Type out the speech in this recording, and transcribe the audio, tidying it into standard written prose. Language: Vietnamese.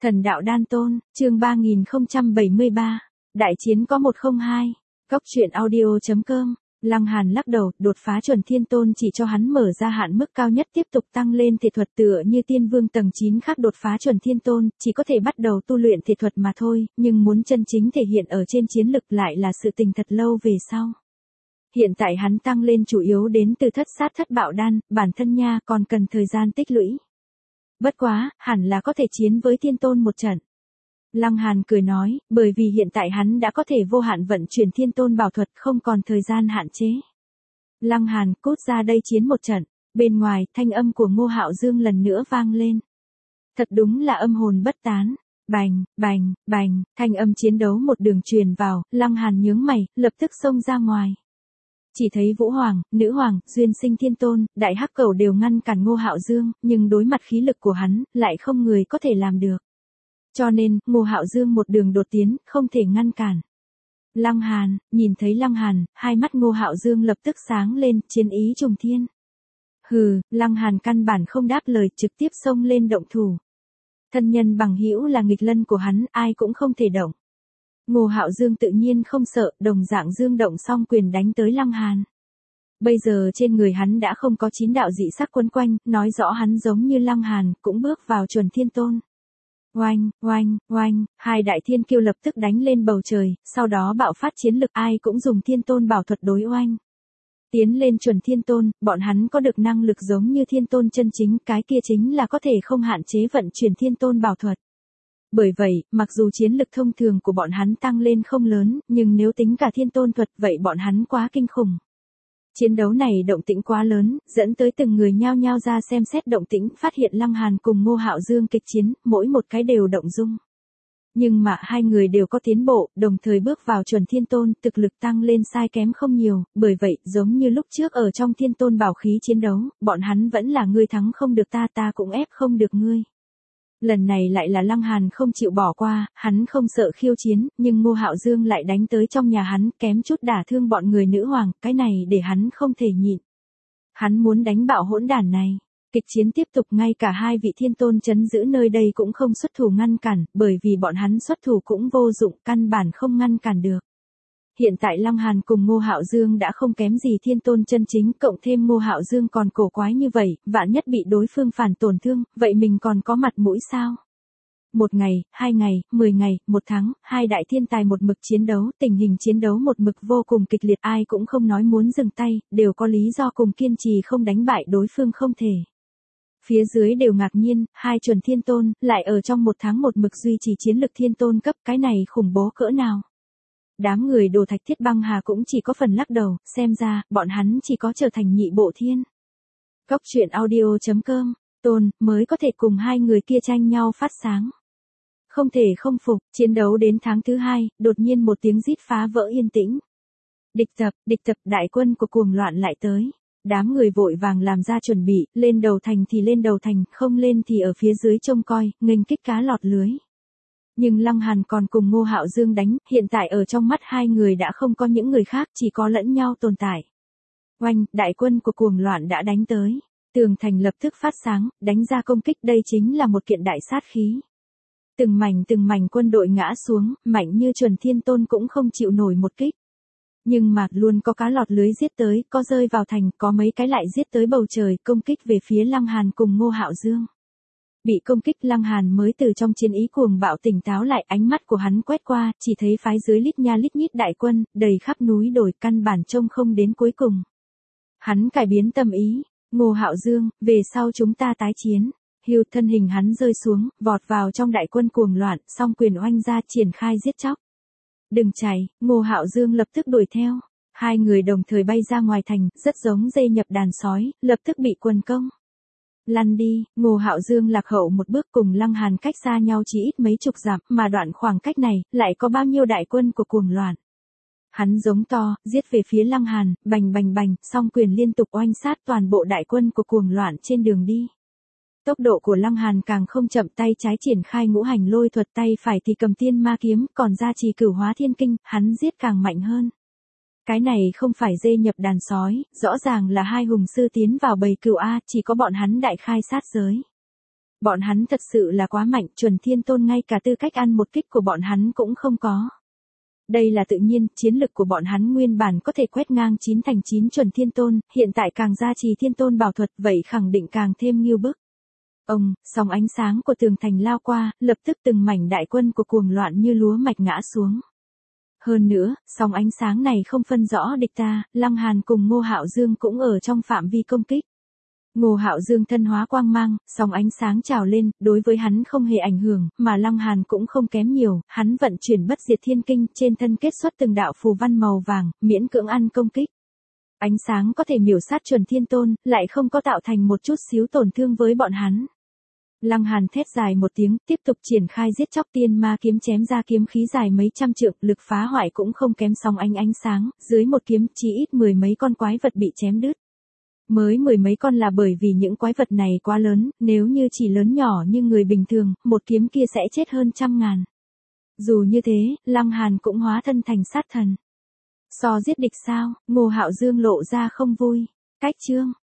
Thần đạo đan tôn, chương 3073. Đại chiến có 102. Cốc truyện audio.com. Lăng Hàn lắc đầu, đột phá chuẩn thiên tôn chỉ cho hắn mở ra hạn mức cao nhất tiếp tục tăng lên thể thuật tựa như tiên vương tầng 9 khác đột phá chuẩn thiên tôn, chỉ có thể bắt đầu tu luyện thể thuật mà thôi, nhưng muốn chân chính thể hiện ở trên chiến lực lại là sự tình thật lâu về sau. Hiện tại hắn tăng lên chủ yếu đến từ thất sát thất bạo đan, bản thân nha còn cần thời gian tích lũy. Bất quá, hẳn là có thể chiến với thiên tôn một trận. Lăng Hàn cười nói, bởi vì hiện tại hắn đã có thể vô hạn vận chuyển thiên tôn bảo thuật không còn thời gian hạn chế. Lăng Hàn cút ra đây chiến một trận, bên ngoài thanh âm của Ngô Hạo Dương lần nữa vang lên. Thật đúng là âm hồn bất tán, bành, bành, bành, thanh âm chiến đấu một đường truyền vào, Lăng Hàn nhướng mày, lập tức xông ra ngoài. Chỉ thấy Vũ Hoàng, Nữ Hoàng, Duyên Sinh Thiên Tôn, Đại Hắc Cẩu đều ngăn cản Ngô Hạo Dương, nhưng đối mặt khí lực của hắn, lại không người có thể làm được. Cho nên, Ngô Hạo Dương một đường đột tiến, không thể ngăn cản. Lăng Hàn, nhìn thấy Lăng Hàn, hai mắt Ngô Hạo Dương lập tức sáng lên, chiến ý trùng thiên. Hừ, Lăng Hàn căn bản không đáp lời, trực tiếp xông lên động thủ. Thân nhân bằng hữu là nghịch lân của hắn, ai cũng không thể động. Ngô Hạo Dương tự nhiên không sợ, đồng dạng dương động song quyền đánh tới Lăng Hàn. Bây giờ trên người hắn đã không có 9 đạo dị sắc quấn quanh, nói rõ hắn giống như Lăng Hàn, cũng bước vào chuẩn thiên tôn. Oanh, oanh, oanh, hai đại thiên kiêu lập tức đánh lên bầu trời, sau đó bạo phát chiến lực ai cũng dùng thiên tôn bảo thuật đối oanh. Tiến lên chuẩn thiên tôn, bọn hắn có được năng lực giống như thiên tôn chân chính, cái kia chính là có thể không hạn chế vận chuyển thiên tôn bảo thuật. Bởi vậy, mặc dù chiến lực thông thường của bọn hắn tăng lên không lớn, nhưng nếu tính cả thiên tôn thuật vậy bọn hắn quá kinh khủng. Chiến đấu này động tĩnh quá lớn, dẫn tới từng người nhao nhao ra xem xét động tĩnh, phát hiện Lăng Hàn cùng Ngô Hạo Dương kịch chiến, mỗi một cái đều động dung. Nhưng mà hai người đều có tiến bộ, đồng thời bước vào chuẩn thiên tôn, thực lực tăng lên sai kém không nhiều, bởi vậy, giống như lúc trước ở trong thiên tôn bảo khí chiến đấu, bọn hắn vẫn là ngươi thắng không được ta, ta cũng ép không được ngươi. Lần này lại là Lăng Hàn không chịu bỏ qua, hắn không sợ khiêu chiến, nhưng Ngô Hạo Dương lại đánh tới trong nhà hắn, kém chút đả thương bọn người nữ hoàng, cái này để hắn không thể nhịn. Hắn muốn đánh bạo hỗn đản này. Kịch chiến tiếp tục, ngay cả hai vị thiên tôn trấn giữ nơi đây cũng không xuất thủ ngăn cản, bởi vì bọn hắn xuất thủ cũng vô dụng, căn bản không ngăn cản được. Hiện tại Lăng Hàn cùng Ngô Hạo Dương đã không kém gì thiên tôn chân chính, cộng thêm Ngô Hạo Dương còn cổ quái như vậy, vạn nhất bị đối phương phản tổn thương, vậy mình còn có mặt mũi sao? Một ngày, 2 ngày, 10 ngày, 1 tháng, hai đại thiên tài một mực chiến đấu, tình hình chiến đấu một mực vô cùng kịch liệt, ai cũng không nói muốn dừng tay, đều có lý do cùng kiên trì không đánh bại đối phương không thể. Phía dưới đều ngạc nhiên, hai chuẩn thiên tôn, lại ở trong 1 tháng một mực duy trì chiến lực thiên tôn cấp, cái này khủng bố cỡ nào? Đám người Đồ Thạch Thiết Băng Hà cũng chỉ có phần lắc đầu, xem ra, bọn hắn chỉ có trở thành nhị bộ thiên. Cốc truyện audio.com, tôn, mới có thể cùng hai người kia tranh nhau phát sáng. Không thể không phục, chiến đấu đến tháng thứ 2, đột nhiên một tiếng rít phá vỡ yên tĩnh. Địch tập, đại quân của cuồng loạn lại tới. Đám người vội vàng làm ra chuẩn bị, lên đầu thành thì lên đầu thành, không lên thì ở phía dưới trông coi, nghênh kích cá lọt lưới. Nhưng Lăng Hàn còn cùng Ngô Hạo Dương đánh, hiện tại ở trong mắt hai người đã không có những người khác, chỉ có lẫn nhau tồn tại. Oanh, đại quân của cuồng loạn đã đánh tới. Tường thành lập tức phát sáng, đánh ra công kích, đây chính là một kiện đại sát khí. Từng mảnh quân đội ngã xuống, mạnh như chuẩn thiên tôn cũng không chịu nổi một kích. Nhưng mà, luôn có cá lọt lưới giết tới, có rơi vào thành, có mấy cái lại giết tới bầu trời, công kích về phía Lăng Hàn cùng Ngô Hạo Dương. Bị công kích Lăng Hàn mới từ trong chiến ý cuồng bạo tỉnh táo lại, ánh mắt của hắn quét qua, chỉ thấy phái dưới lít nha lít nhít đại quân, đầy khắp núi đồi, căn bản trông không đến cuối cùng. Hắn cải biến tâm ý, Ngô Hạo Dương, về sau chúng ta tái chiến. Hưu, thân hình hắn rơi xuống, vọt vào trong đại quân cuồng loạn, song quyền oanh ra triển khai giết chóc. Đừng chạy, Ngô Hạo Dương lập tức đuổi theo. Hai người đồng thời bay ra ngoài thành, rất giống dê nhập đàn sói, lập tức bị quần công. Lăn đi, Ngô Hạo Dương lạc hậu một bước, cùng Lăng Hàn cách xa nhau chỉ ít mấy chục dặm, mà đoạn khoảng cách này, lại có bao nhiêu đại quân của cuồng loạn. Hắn giống to, giết về phía Lăng Hàn, bành bành bành, song quyền liên tục oanh sát toàn bộ đại quân của cuồng loạn trên đường đi. Tốc độ của Lăng Hàn càng không chậm, tay trái triển khai ngũ hành lôi thuật, tay phải thì cầm tiên ma kiếm, còn ra trì cửu hóa thiên kinh, hắn giết càng mạnh hơn. Cái này không phải dê nhập đàn sói, rõ ràng là hai hùng sư tiến vào bầy cừu A, chỉ có bọn hắn đại khai sát giới. Bọn hắn thật sự là quá mạnh, Chuẩn Thiên Tôn ngay cả tư cách ăn một kích của bọn hắn cũng không có. Đây là tự nhiên, chiến lực của bọn hắn nguyên bản có thể quét ngang 9 thành 9 Chuẩn Thiên Tôn, hiện tại càng gia trì Thiên Tôn bảo thuật, vậy khẳng định càng thêm nghiêu bức. Sóng ánh sáng của tường thành lao qua, lập tức từng mảnh đại quân của cuồng loạn như lúa mạch ngã xuống. Hơn nữa, sóng ánh sáng này không phân rõ địch ta, Lăng Hàn cùng Ngô Hạo Dương cũng ở trong phạm vi công kích. Ngô Hạo Dương thân hóa quang mang, sóng ánh sáng trào lên, đối với hắn không hề ảnh hưởng, mà Lăng Hàn cũng không kém nhiều, hắn vận chuyển bất diệt thiên kinh, trên thân kết xuất từng đạo phù văn màu vàng, miễn cưỡng ăn công kích. Ánh sáng có thể miểu sát Chuẩn Thiên Tôn, lại không có tạo thành một chút xíu tổn thương với bọn hắn. Lăng Hàn thét dài một tiếng, tiếp tục triển khai giết chóc tiên ma kiếm chém ra kiếm khí dài mấy trăm trượng, lực phá hoại cũng không kém sóng ánh sáng, dưới một kiếm chỉ ít 10 mấy con quái vật bị chém đứt. Mới 10 mấy con là bởi vì những quái vật này quá lớn, nếu như chỉ lớn nhỏ như người bình thường, một kiếm kia sẽ chết hơn 100.000. Dù như thế, Lăng Hàn cũng hóa thân thành sát thần. So giết địch sao, Ngô Hạo Dương lộ ra không vui. Cách chương.